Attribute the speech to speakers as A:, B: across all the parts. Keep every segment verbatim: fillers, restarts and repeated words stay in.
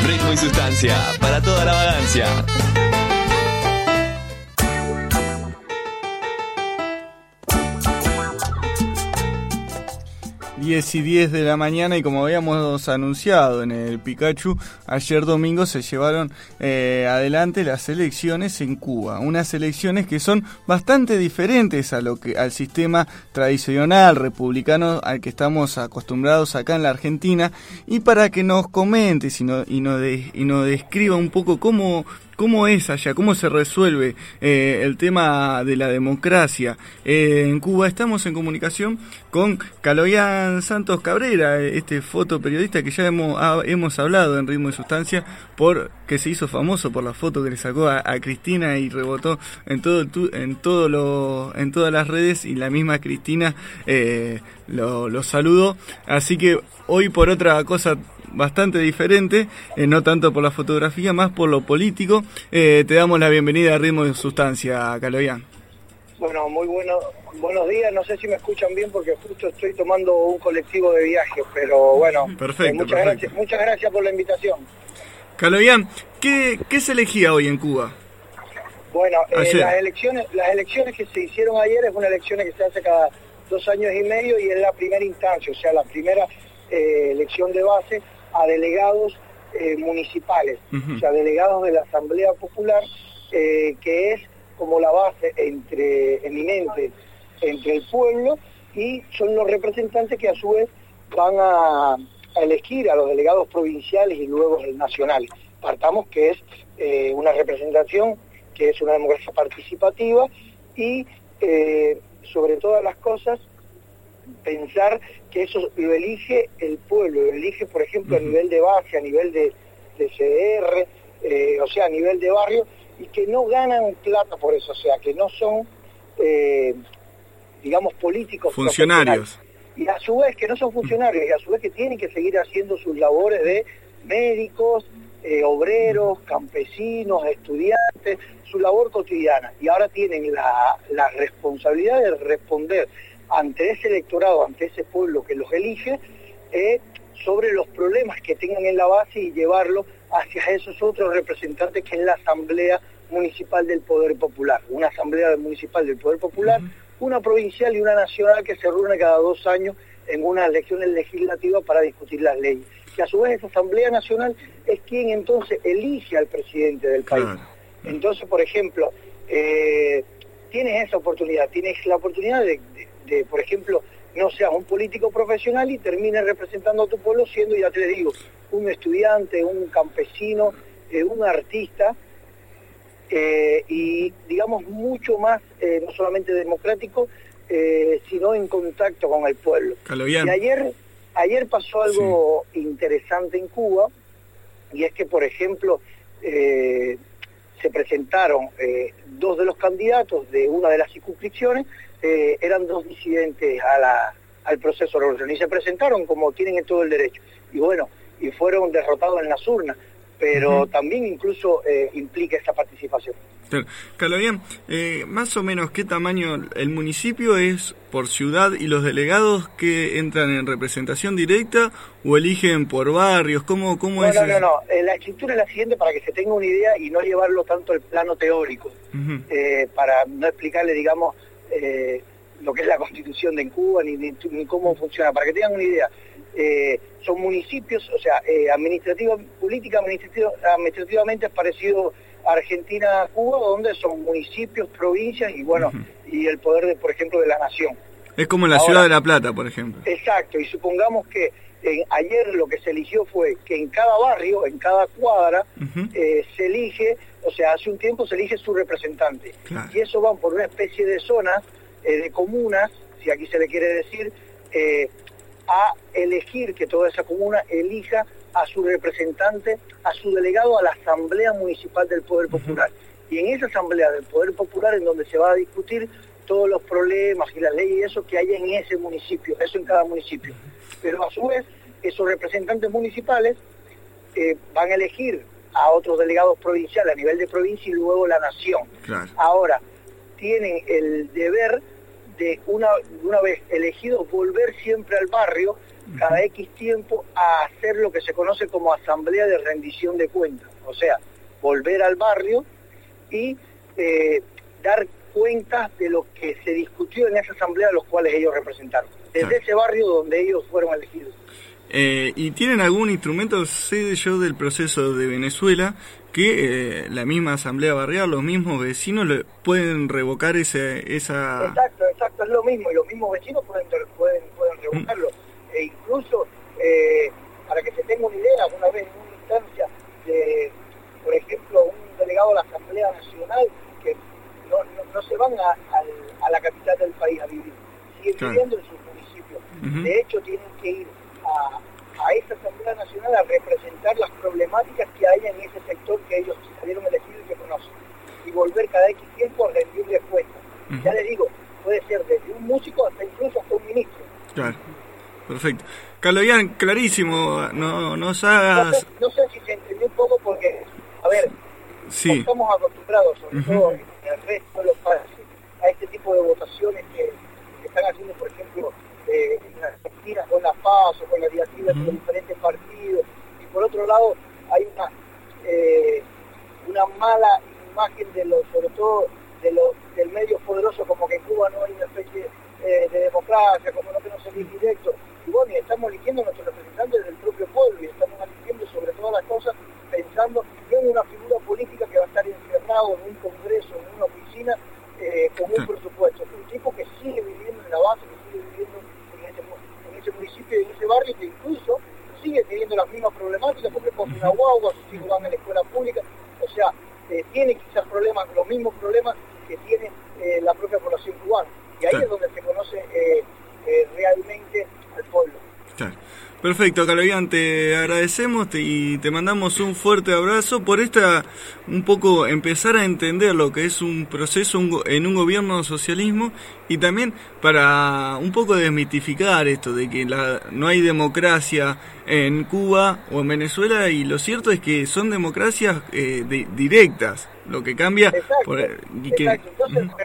A: Ritmo y Sustancia, para toda la vagancia.
B: diez y diez de la mañana, y como habíamos anunciado en el Pikachu, ayer domingo se llevaron eh, adelante las elecciones en Cuba. Unas elecciones que son bastante diferentes a lo que al sistema tradicional republicano al que estamos acostumbrados acá en la Argentina. Y para que nos comentes y, no, y, no de, y nos describa un poco cómo... ¿Cómo es allá? ¿Cómo se resuelve eh, el tema de la democracia eh, en Cuba? Estamos en comunicación con Kaloyan Santos Cabrera, este fotoperiodista que ya hemos, ha, hemos hablado en Ritmo y Sustancia, por que se hizo famoso por la foto que le sacó a, a Cristina y rebotó en todo tu, en todo lo, en todas las redes, y la misma Cristina eh, lo, lo saludó. Así que hoy, por otra cosa bastante diferente, eh, no tanto por la fotografía, más por lo político, eh, te damos la bienvenida a Ritmo de Sustancia, Kaloyan.
C: Bueno, muy bueno, buenos días, no sé si me escuchan bien porque justo estoy tomando un colectivo de viaje, pero bueno,
B: perfecto,
C: eh, muchas,
B: perfecto.
C: Gracias, muchas gracias por la invitación.
B: Kaloyan, ¿qué, ¿qué se elegía hoy en Cuba?
C: Bueno, eh, las elecciones las elecciones que se hicieron ayer es una elección que se hace cada dos años y medio y es la primera instancia, o sea, la primera eh, elección de base a delegados eh, municipales, uh-huh. o sea, delegados de la Asamblea Popular, eh, que es como la base entre eminente entre el pueblo, y son los representantes que a su vez van a, a elegir a los delegados provinciales y luego el nacional. Partamos que es eh, una representación, que es una democracia participativa, y eh, sobre todas las cosas pensar que eso lo elige el pueblo, lo elige, por ejemplo, uh-huh. a nivel de base, a nivel de, de C D R, eh, o sea, a nivel de barrio, y que no ganan plata por eso, o sea, que no son, eh, digamos, políticos
B: funcionarios.
C: Y a su vez que no son funcionarios, y a su vez que tienen que seguir haciendo sus labores de médicos, eh, obreros, campesinos, estudiantes, su labor cotidiana. Y ahora tienen la, la responsabilidad de responder ante ese electorado, ante ese pueblo que los elige, eh, sobre los problemas que tengan en la base y llevarlo hacia esos otros representantes que es la Asamblea Municipal del Poder Popular. Una Asamblea Municipal del Poder Popular, uh-huh. una provincial y una nacional que se reúne cada dos años en unas elecciones legislativas para discutir las leyes. Que a su vez esa Asamblea Nacional es quien entonces elige al presidente del país. Claro. Entonces, por ejemplo, eh, tienes esa oportunidad, tienes la oportunidad de, de De, por ejemplo, no seas un político profesional y termines representando a tu pueblo siendo, ya te digo, un estudiante, un campesino, eh, un artista, eh, y digamos mucho más, eh, no solamente democrático, eh, sino en contacto con el pueblo.
B: Kaloyan.
C: Y ayer, ayer pasó algo sí. interesante en Cuba, y es que, por ejemplo, eh, se presentaron eh, dos de los candidatos de una de las circunscripciones, eh, eran dos disidentes a la, al proceso revolucionario, y se presentaron como tienen en todo el derecho. Y bueno, y fueron derrotados en las urnas, pero uh-huh. también incluso eh, implica esa participación.
B: Kaloyan, eh, más o menos, ¿qué tamaño el municipio es por ciudad y los delegados que entran en representación directa o eligen por barrios? ¿Cómo, cómo
C: no,
B: es?
C: No, no, no, eh, la estructura es la siguiente para que se tenga una idea y no llevarlo tanto al plano teórico, uh-huh. eh, para no explicarle, digamos, eh, lo que es la Constitución de Cuba ni, ni, ni cómo funciona, para que tengan una idea. Eh, son municipios, o sea, eh, administrativa, política administrativa, administrativamente es parecido a Argentina, Cuba, donde son municipios, provincias y bueno, uh-huh. y el poder, de, por ejemplo, de la nación.
B: Es como en la
C: Ahora,
B: ciudad de La Plata, por ejemplo.
C: Exacto, y supongamos que eh, ayer lo que se eligió fue que en cada barrio, en cada cuadra, uh-huh. eh, se elige, o sea, hace un tiempo se elige su representante. Claro. Y eso van por una especie de zonas, eh, de comunas, si aquí se le quiere decir, eh, a elegir que toda esa comuna elija a su representante, a su delegado a la Asamblea Municipal del Poder Popular. Uh-huh. Y en esa Asamblea del Poder Popular es donde se va a discutir todos los problemas y las leyes y eso que haya en ese municipio, eso en cada municipio. Pero a su vez, esos representantes municipales eh, van a elegir a otros delegados provinciales a nivel de provincia y luego la nación.
B: Claro.
C: Ahora, tienen el deber de una, de una vez elegido, volver siempre al barrio cada X tiempo a hacer lo que se conoce como asamblea de rendición de cuentas. O sea, volver al barrio y eh, dar cuentas de lo que se discutió en esa asamblea a los cuales ellos representaron, desde claro. ese barrio donde ellos fueron elegidos.
B: Eh, ¿Y tienen algún instrumento? Sé yo del proceso de Venezuela que eh, la misma asamblea barrial, los mismos vecinos le pueden revocar ese, esa...
C: Exacto, exacto, es lo mismo, y los mismos vecinos pueden pueden, pueden revocarlo. Mm. E incluso, eh, para que se tenga una idea, una vez en una instancia de, por ejemplo, un delegado de la Asamblea Nacional, que no, no, no se van a, a, a la capital del país a vivir, siguen claro. viviendo en sus municipios. Uh-huh. De hecho, tienen que ir a, a esa Asamblea Nacional a representar las problemáticas que hay en ese sector que ellos salieron elegidos y que conocen, y volver cada X tiempo a rendirles cuentas. Uh-huh. Ya les digo, puede ser desde un músico hasta incluso hasta un ministro.
B: Claro. Perfecto. Caloyan, clarísimo, no nos hagas...
C: No sé, no sé si se entendió un poco porque, a ver,
B: sí.
C: estamos acostumbrados, sobre uh-huh. todo en el resto de los países, a este tipo de votaciones que, que están haciendo, por ejemplo, eh, en Argentina con la PASO, con la diatriba uh-huh. de los diferentes partidos, y por otro lado hay una eh, una mala imagen de los, sobre todo de los del medio poderoso, como que en Cuba no hay una especie eh, de democracia, como no que no se elige directo. Y bueno, y estamos eligiendo a nuestros representantes del propio pueblo, y estamos eligiendo sobre todas las cosas pensando no en una figura política que va a estar encerrado en un congreso, en una oficina, eh, con un presupuesto. Es un tipo que sigue viviendo en la base, que sigue viviendo en ese, en ese municipio y en ese barrio, que incluso sigue teniendo las mismas problemáticas porque coge una guagua, sus hijos van a la escuela pública. O sea, eh, tiene quizás problemas, los mismos problemas que tiene eh, la propia población cubana. Y ahí sí. es donde se conoce eh, eh, realmente al pueblo.
B: Claro. Perfecto, Caloyan, te agradecemos te, y te mandamos un fuerte abrazo por esta, un poco empezar a entender lo que es un proceso un, en un gobierno de socialismo, y también para un poco desmitificar esto de que la, no hay democracia en Cuba o en Venezuela, y lo cierto es que son democracias eh, de, directas, lo que cambia...
C: Exacto,
B: por, y que,
C: exacto. Entonces,
B: uh-huh.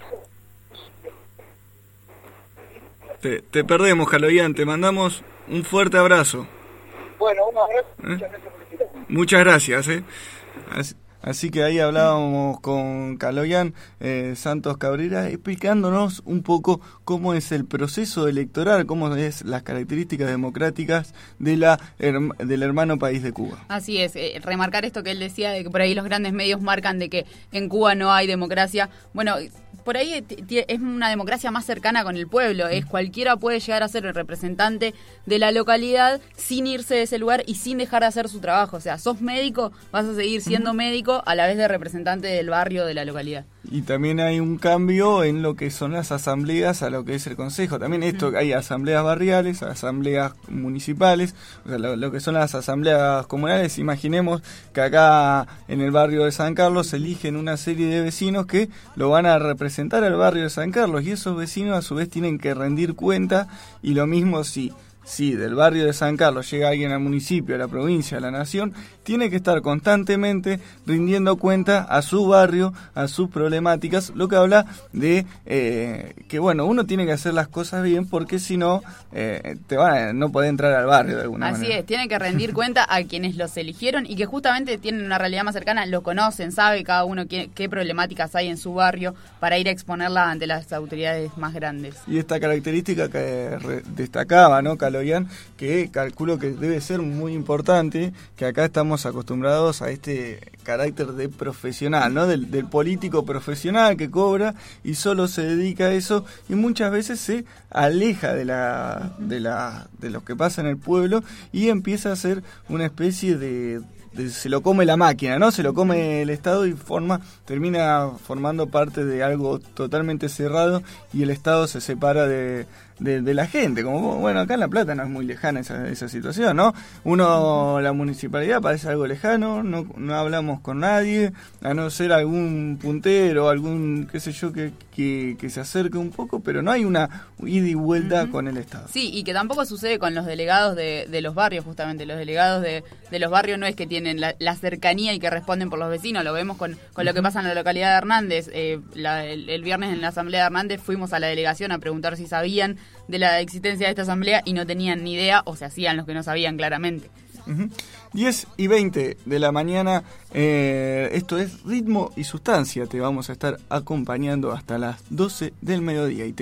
B: te, te perdemos, Caloyan, te mandamos un fuerte abrazo.
C: Bueno, un abrazo.
B: ¿Eh?
C: Muchas gracias por el tiempo.
B: Muchas gracias. ¿eh? Así, así que ahí hablábamos con Caloyan eh, Santos Cabrera, explicándonos un poco cómo es el proceso electoral, cómo es las características democráticas de la del hermano país de Cuba.
D: Así es, eh, remarcar esto que él decía, de que por ahí los grandes medios marcan de que en Cuba no hay democracia. Bueno, por ahí es una democracia más cercana con el pueblo, es cualquiera puede llegar a ser el representante de la localidad sin irse de ese lugar y sin dejar de hacer su trabajo. O sea, sos médico, vas a seguir siendo médico a la vez de representante del barrio, de la localidad.
B: Y también hay un cambio en lo que son las asambleas a lo que es el consejo. También esto, hay asambleas barriales, asambleas municipales, o sea, lo, lo que son las asambleas comunales. Imaginemos que acá en el barrio de San Carlos se eligen una serie de vecinos que lo van a representar al barrio de San Carlos, y esos vecinos a su vez tienen que rendir cuenta, y lo mismo si... Si del barrio de San Carlos llega alguien al municipio, a la provincia, a la nación, tiene que estar constantemente rindiendo cuenta a su barrio, a sus problemáticas, lo que habla de eh, que, bueno, uno tiene que hacer las cosas bien, porque si no, eh, te va, no podés entrar al barrio de alguna
D: Así
B: manera.
D: Así es, tiene que rendir cuenta a quienes los eligieron y que justamente tienen una realidad más cercana, lo conocen, sabe cada uno qué, qué problemáticas hay en su barrio para ir a exponerla ante las autoridades más grandes.
B: Y esta característica que re- destacaba, ¿no, Caloyan? Que calculo que debe ser muy importante, que acá estamos acostumbrados a este carácter de profesional, ¿no? Del, del político profesional que cobra y solo se dedica a eso, y muchas veces se aleja de la de la de lo que pasa en el pueblo y empieza a ser una especie de De, se lo come la máquina, ¿no? Se lo come el Estado y forma termina formando parte de algo totalmente cerrado, y el Estado se separa de, de, de la gente. Como, bueno, acá en La Plata no es muy lejana esa, esa situación, ¿no? Uno, la municipalidad parece algo lejano, no, no hablamos con nadie, a no ser algún puntero, algún, qué sé yo, que, que, que se acerque un poco, pero no hay una ida y vuelta uh-huh. con el Estado.
D: Sí, y que tampoco sucede con los delegados de, de los barrios, justamente. Los delegados de, de los barrios no es que tienen tienen la, la cercanía y que responden por los vecinos. Lo vemos con, con lo que pasa en la localidad de Hernández. Eh, la, el, el viernes en la asamblea de Hernández fuimos a la delegación a preguntar si sabían de la existencia de esta asamblea y no tenían ni idea, o se hacían los que no sabían claramente.
B: Uh-huh. diez y veinte de la mañana, eh, esto es Ritmo y Sustancia. Te vamos a estar acompañando hasta las doce del mediodía. Y te